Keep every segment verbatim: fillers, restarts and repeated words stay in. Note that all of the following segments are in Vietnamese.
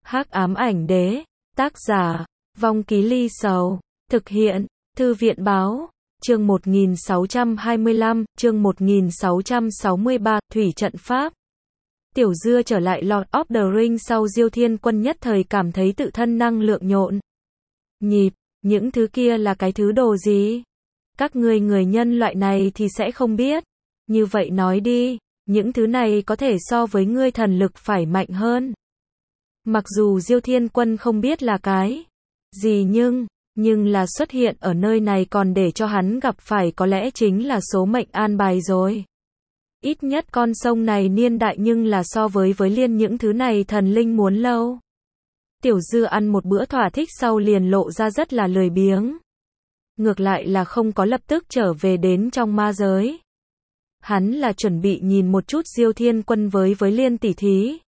Hắc ám ảnh đế, tác giả, Vong Ký Ly Sầu, thực hiện, Thư viện báo, chương một nghìn sáu trăm hai mươi lăm, chương một nghìn sáu trăm sáu mươi ba, Thủy trận pháp. Tiểu Dưa trở lại Lord of the Rings sau Diêu Thiên Quân nhất thời cảm thấy tự thân năng lượng nhộn nhịp, những thứ kia là cái thứ đồ gì? Các ngươi người nhân loại này thì sẽ không biết. Như vậy nói đi, những thứ này có thể so với ngươi thần lực phải mạnh hơn. Mặc dù Diêu Thiên Quân không biết là cái gì nhưng, nhưng là xuất hiện ở nơi này còn để cho hắn gặp phải có lẽ chính là số mệnh an bài rồi. Ít nhất con sông này niên đại nhưng là so với với liên những thứ này thần linh muốn lâu. Tiểu Dư ăn một bữa thỏa thích sau liền lộ ra rất là lười biếng. Ngược lại là không có lập tức trở về đến trong ma giới. Hắn là chuẩn bị nhìn một chút Diêu Thiên Quân với với liên tỷ thí.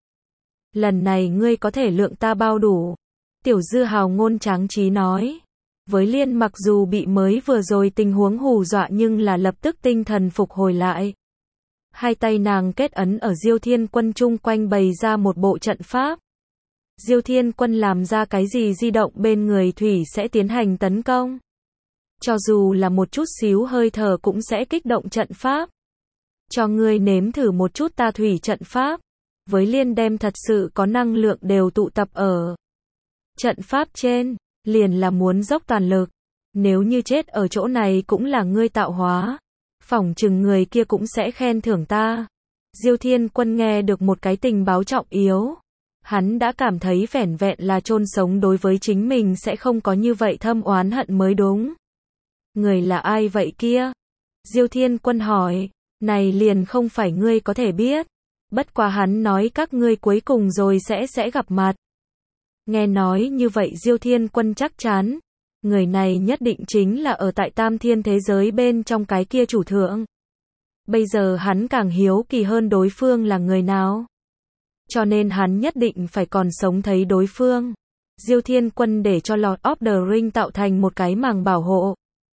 Lần này ngươi có thể lượng ta bao đủ. Tiểu Dư hào ngôn tráng trí nói. Với liên mặc dù bị mới vừa rồi tình huống hù dọa nhưng là lập tức tinh thần phục hồi lại. Hai tay nàng kết ấn ở Diêu Thiên Quân chung quanh bày ra một bộ trận pháp. Diêu Thiên Quân làm ra cái gì di động bên người thủy sẽ tiến hành tấn công. Cho dù là một chút xíu hơi thở cũng sẽ kích động trận pháp. Cho ngươi nếm thử một chút ta thủy trận pháp. Với liên đem thật sự có năng lượng đều tụ tập ở trận pháp trên, liền là muốn dốc toàn lực. Nếu như chết ở chỗ này cũng là ngươi tạo hóa. Phỏng chừng người kia cũng sẽ khen thưởng ta. Diêu Thiên Quân nghe được một cái tình báo trọng yếu. Hắn đã cảm thấy vẻn vẹn là chôn sống đối với chính mình sẽ không có như vậy thâm oán hận mới đúng. Người là ai vậy kia? Diêu Thiên Quân hỏi. Này liền không phải ngươi có thể biết. Bất quá hắn nói các ngươi cuối cùng rồi sẽ sẽ gặp mặt. Nghe nói như vậy Diêu Thiên Quân chắc chắn. Người này nhất định chính là ở tại Tam Thiên thế giới bên trong cái kia chủ thượng. Bây giờ hắn càng hiếu kỳ hơn đối phương là người nào. Cho nên hắn nhất định phải còn sống thấy đối phương. Diêu Thiên Quân để cho Lord of the Rings tạo thành một cái màng bảo hộ.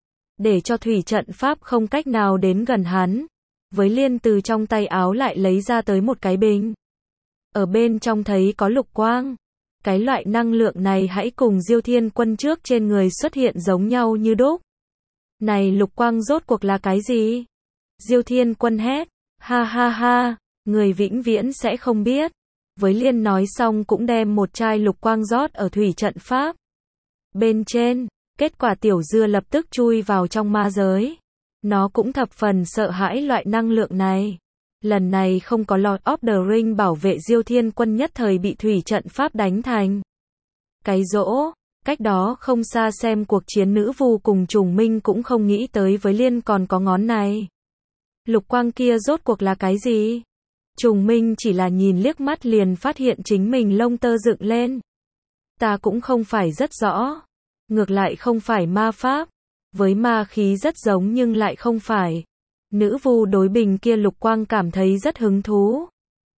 Để cho thủy trận pháp không cách nào đến gần hắn. Với liên từ trong tay áo lại lấy ra tới một cái bình. Ở bên trong thấy có lục quang. Cái loại năng lượng này hãy cùng Diêu Thiên Quân trước trên người xuất hiện giống nhau như đúc. Này lục quang rốt cuộc là cái gì? Diêu Thiên Quân hét. Ha ha ha, người vĩnh viễn sẽ không biết. Với liên nói xong cũng đem một chai lục quang rót ở thủy trận pháp. Bên trên, kết quả Tiểu Dưa lập tức chui vào trong ma giới. Nó cũng thập phần sợ hãi loại năng lượng này. Lần này không có Lord of the Rings bảo vệ Diêu Thiên Quân nhất thời bị thủy trận pháp đánh thành cái rỗ. Cách đó không xa xem cuộc chiến nữ vu cùng trùng minh cũng không nghĩ tới với liên còn có ngón này. Lục quang kia rốt cuộc là cái gì? Trùng minh chỉ là nhìn liếc mắt liền phát hiện chính mình lông tơ dựng lên. Ta cũng không phải rất rõ. Ngược lại không phải ma pháp. Với ma khí rất giống nhưng lại không phải. Nữ vu đối bình kia lục quang cảm thấy rất hứng thú.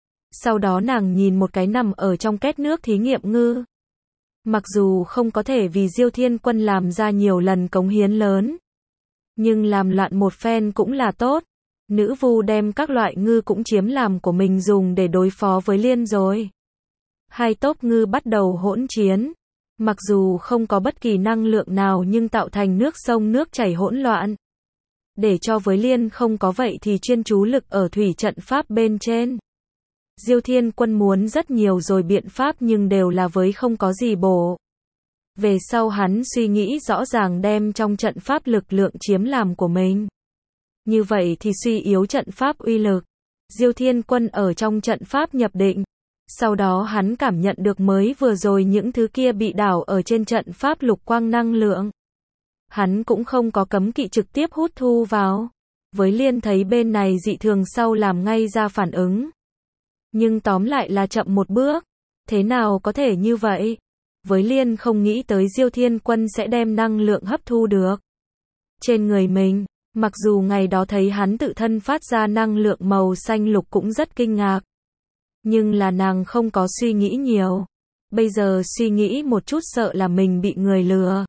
Sau đó nàng nhìn một cái nằm ở trong két nước thí nghiệm ngư. Mặc dù không có thể vì Diêu Thiên Quân làm ra nhiều lần cống hiến lớn. Nhưng làm loạn một phen cũng là tốt. Nữ vu đem các loại ngư cũng chiếm làm của mình dùng để đối phó với liên rồi. Hai tốp ngư bắt đầu hỗn chiến. Mặc dù không có bất kỳ năng lượng nào nhưng tạo thành nước sông nước chảy hỗn loạn. Để cho với liên không có vậy thì chuyên chú lực ở thủy trận pháp bên trên. Diêu Thiên Quân muốn rất nhiều rồi biện pháp nhưng đều là với không có gì bổ. Về sau hắn suy nghĩ rõ ràng đem trong trận pháp lực lượng chiếm làm của mình. Như vậy thì suy yếu trận pháp uy lực. Diêu Thiên Quân ở trong trận pháp nhập định. Sau đó hắn cảm nhận được mới vừa rồi những thứ kia bị đảo ở trên trận pháp lục quang năng lượng. Hắn cũng không có cấm kỵ trực tiếp hút thu vào. Với liên thấy bên này dị thường sau làm ngay ra phản ứng. Nhưng tóm lại là chậm một bước. Thế nào có thể như vậy? Với liên không nghĩ tới Diêu Thiên Quân sẽ đem năng lượng hấp thu được trên người mình. Mặc dù ngày đó thấy hắn tự thân phát ra năng lượng màu xanh lục cũng rất kinh ngạc. Nhưng là nàng không có suy nghĩ nhiều. Bây giờ suy nghĩ một chút sợ là mình bị người lừa.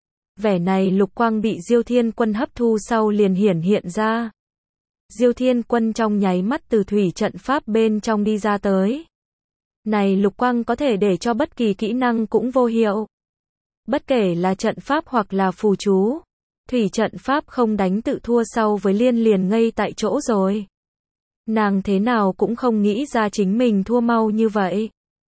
Vẻ này lục quang bị Diêu Thiên Quân hấp thu sau liền hiển hiện ra. Diêu Thiên Quân trong nháy mắt từ thủy trận pháp bên trong đi ra tới. Này lục quang có thể để cho bất kỳ kỹ năng cũng vô hiệu. Bất kể là trận pháp hoặc là phù chú. Thủy trận pháp không đánh tự thua sau với Liên liền ngây tại chỗ rồi. Nàng thế nào cũng không nghĩ ra chính mình thua mau như vậy.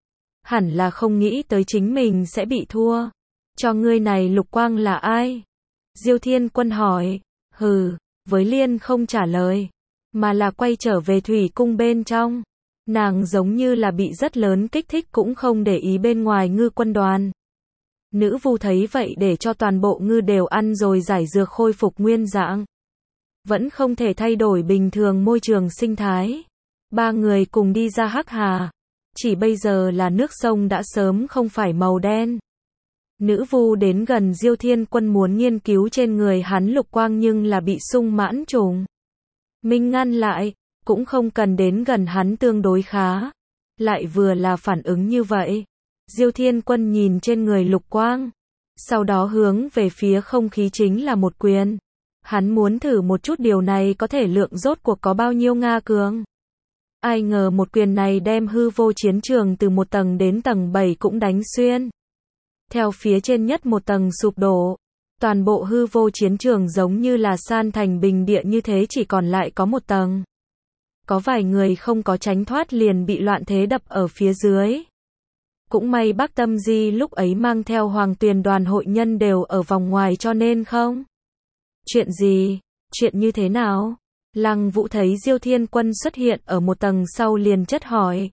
Hẳn là không nghĩ tới chính mình sẽ bị thua. Cho ngươi này lục quang là ai? Diêu Thiên Quân hỏi. Hừ, với Liên không trả lời. Mà là quay trở về thủy cung bên trong. Nàng giống như là bị rất lớn kích thích cũng không để ý bên ngoài ngư quân đoàn. Nữ vu thấy vậy để cho toàn bộ ngư đều ăn rồi giải dược khôi phục nguyên dạng. Vẫn không thể thay đổi bình thường môi trường sinh thái. Ba người cùng đi ra Hắc Hà. Chỉ bây giờ là nước sông đã sớm không phải màu đen. Nữ vu đến gần Diêu Thiên Quân muốn nghiên cứu trên người hắn lục quang nhưng là bị sung mãn trùng. Minh ngăn lại, cũng không cần đến gần hắn tương đối khá. Lại vừa là phản ứng như vậy. Diêu Thiên Quân nhìn trên người lục quang. Sau đó hướng về phía không khí chính là một quyền. Hắn muốn thử một chút điều này có thể lượng rốt cuộc có bao nhiêu Nga cường. Ai ngờ một quyền này đem hư vô chiến trường từ một tầng đến tầng bảy cũng đánh xuyên. Theo phía trên nhất một tầng sụp đổ. Toàn bộ hư vô chiến trường giống như là san thành bình địa như thế chỉ còn lại có một tầng. Có vài người không có tránh thoát liền bị loạn thế đập ở phía dưới. Cũng may Bác Tâm Di lúc ấy mang theo Hoàng Tuyền đoàn hội nhân đều ở vòng ngoài cho nên không. Chuyện gì? Chuyện như thế nào? Lăng Vũ thấy Diêu Thiên Quân xuất hiện ở một tầng sau liền chất hỏi.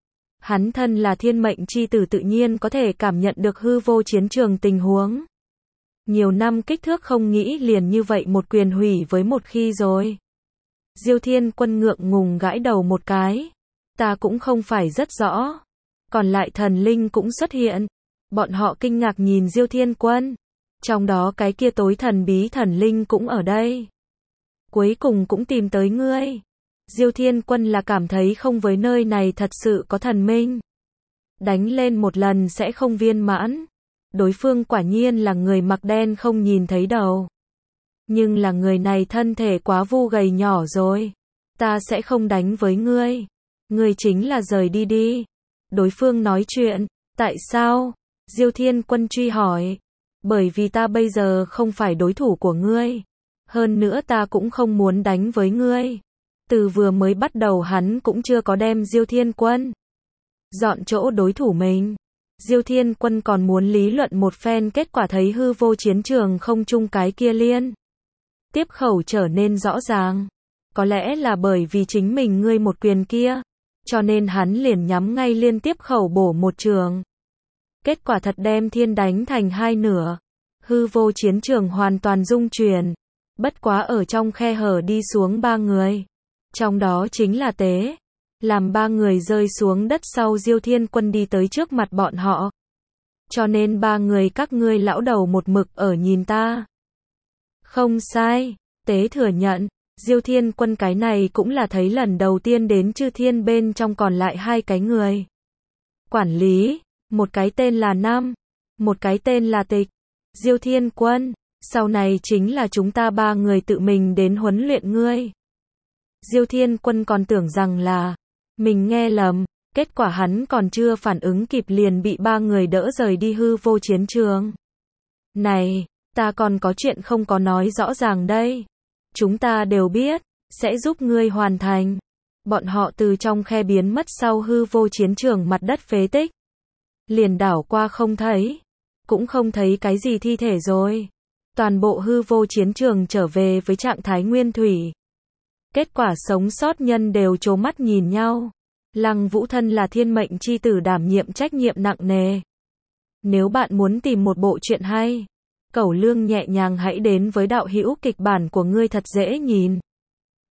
Hắn thân là thiên mệnh chi tử tự nhiên có thể cảm nhận được hư vô chiến trường tình huống. Nhiều năm kích thước không nghĩ liền như vậy một quyền hủy với một khi rồi. Diêu Thiên Quân ngượng ngùng gãi đầu một cái. Ta cũng không phải rất rõ. Còn lại thần linh cũng xuất hiện. Bọn họ kinh ngạc nhìn Diêu Thiên Quân. Trong đó cái kia tối thần bí thần linh cũng ở đây. Cuối cùng cũng tìm tới ngươi. Diêu Thiên Quân là cảm thấy không với nơi này thật sự có thần minh. Đánh lên một lần sẽ không viên mãn. Đối phương quả nhiên là người mặc đen không nhìn thấy đầu. Nhưng là người này thân thể quá vu gầy nhỏ rồi. Ta sẽ không đánh với ngươi. Ngươi chính là rời đi đi. Đối phương nói chuyện. Tại sao? Diêu Thiên Quân truy hỏi. Bởi vì ta bây giờ không phải đối thủ của ngươi. Hơn nữa ta cũng không muốn đánh với ngươi. Từ vừa mới bắt đầu hắn cũng chưa có đem Diêu Thiên Quân dọn chỗ đối thủ mình. Diêu Thiên Quân còn muốn lý luận một phen kết quả thấy hư vô chiến trường không chung cái kia liên. Tiếp khẩu trở nên rõ ràng. Có lẽ là bởi vì chính mình ngươi một quyền kia. Cho nên hắn liền nhắm ngay liên tiếp khẩu bổ một trường. Kết quả thật đem thiên đánh thành hai nửa. Hư vô chiến trường hoàn toàn rung chuyển. Bất quá ở trong khe hở đi xuống ba người. Trong đó chính là Tế. Làm ba người rơi xuống đất sau Diêu Thiên Quân đi tới trước mặt bọn họ. Cho nên ba người các ngươi lão đầu một mực ở nhìn ta. Không sai. Tế thừa nhận. Diêu Thiên Quân cái này cũng là thấy lần đầu tiên đến chư thiên bên trong còn lại hai cái người. Quản lý. Một cái tên là Nam. Một cái tên là Tịch. Diêu Thiên Quân. Sau này chính là chúng ta ba người tự mình đến huấn luyện ngươi. Diêu Thiên Quân còn tưởng rằng là mình nghe lầm, kết quả hắn còn chưa phản ứng kịp liền bị ba người đỡ rời đi hư vô chiến trường. Này, ta còn có chuyện không có nói rõ ràng đây. Chúng ta đều biết, sẽ giúp ngươi hoàn thành. Bọn họ từ trong khe biến mất sau hư vô chiến trường mặt đất phế tích. Liền đảo qua không thấy, cũng không thấy cái gì thi thể rồi. Toàn bộ hư vô chiến trường trở về với trạng thái nguyên thủy. Kết quả sống sót nhân đều trố mắt nhìn nhau. Lăng Vũ thân là thiên mệnh chi tử đảm nhiệm trách nhiệm nặng nề. Nếu bạn muốn tìm một bộ truyện hay, Cẩu Lương nhẹ nhàng hãy đến với đạo hữu kịch bản của ngươi thật dễ nhìn.